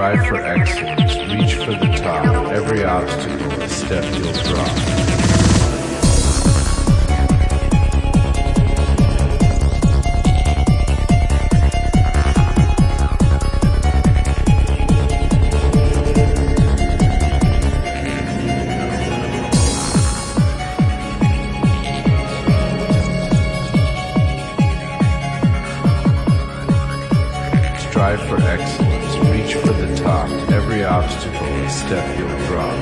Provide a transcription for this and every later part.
Strive for excellence, reach for the top. Every obstacle, a step you'll drop. Strive for excellence, reach for the top. Every obstacle, a step you'll drop.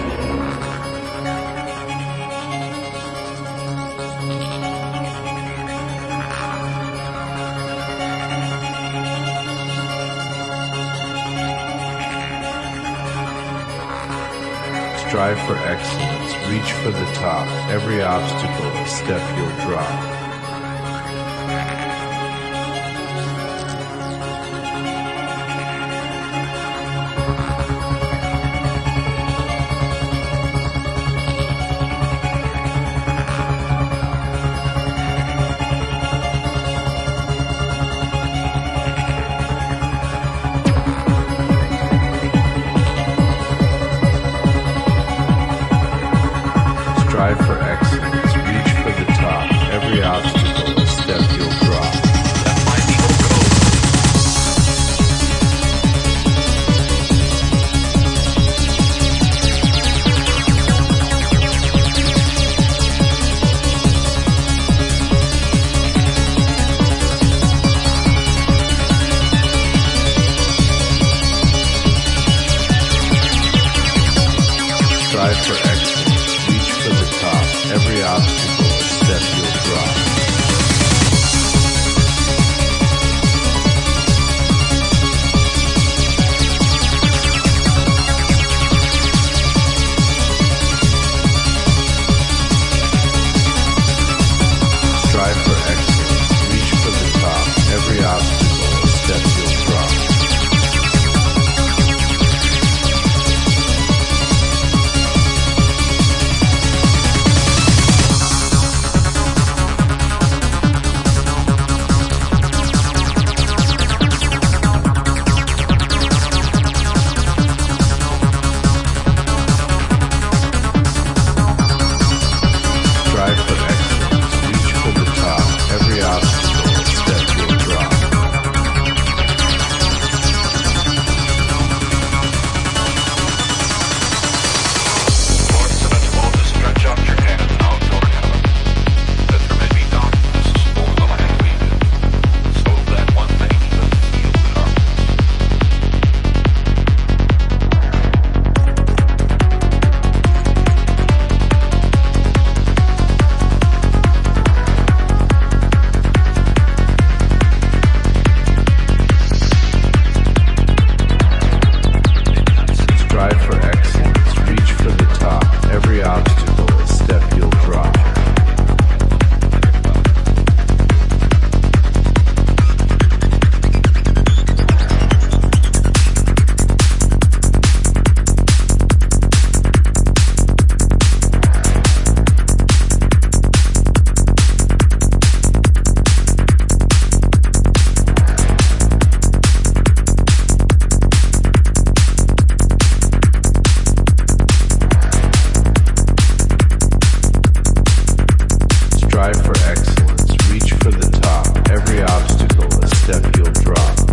Strive for excellence, reach for the top. Every obstacle, a step you'll drop. Strive for excellence, reach for the top. Every obstacle, a step you'll drop. Strive for excellence, reach for the top. Every obstacle, a step you'll drop. Strive for excellence, reach for the top. Every obstacle, a step you'll drop. Strive for excellence, reach for the top. Every obstacle, a step you'll drop. Force of it all to stretch out your hand out toward heaven, that there may be darkness over the land we live, so that one may even feel the darkness. Strive for excellence, reach for the top. Every obstacle, a step you'll drop. Strive for excellence, reach for the top. Every obstacle, a step you'll drop.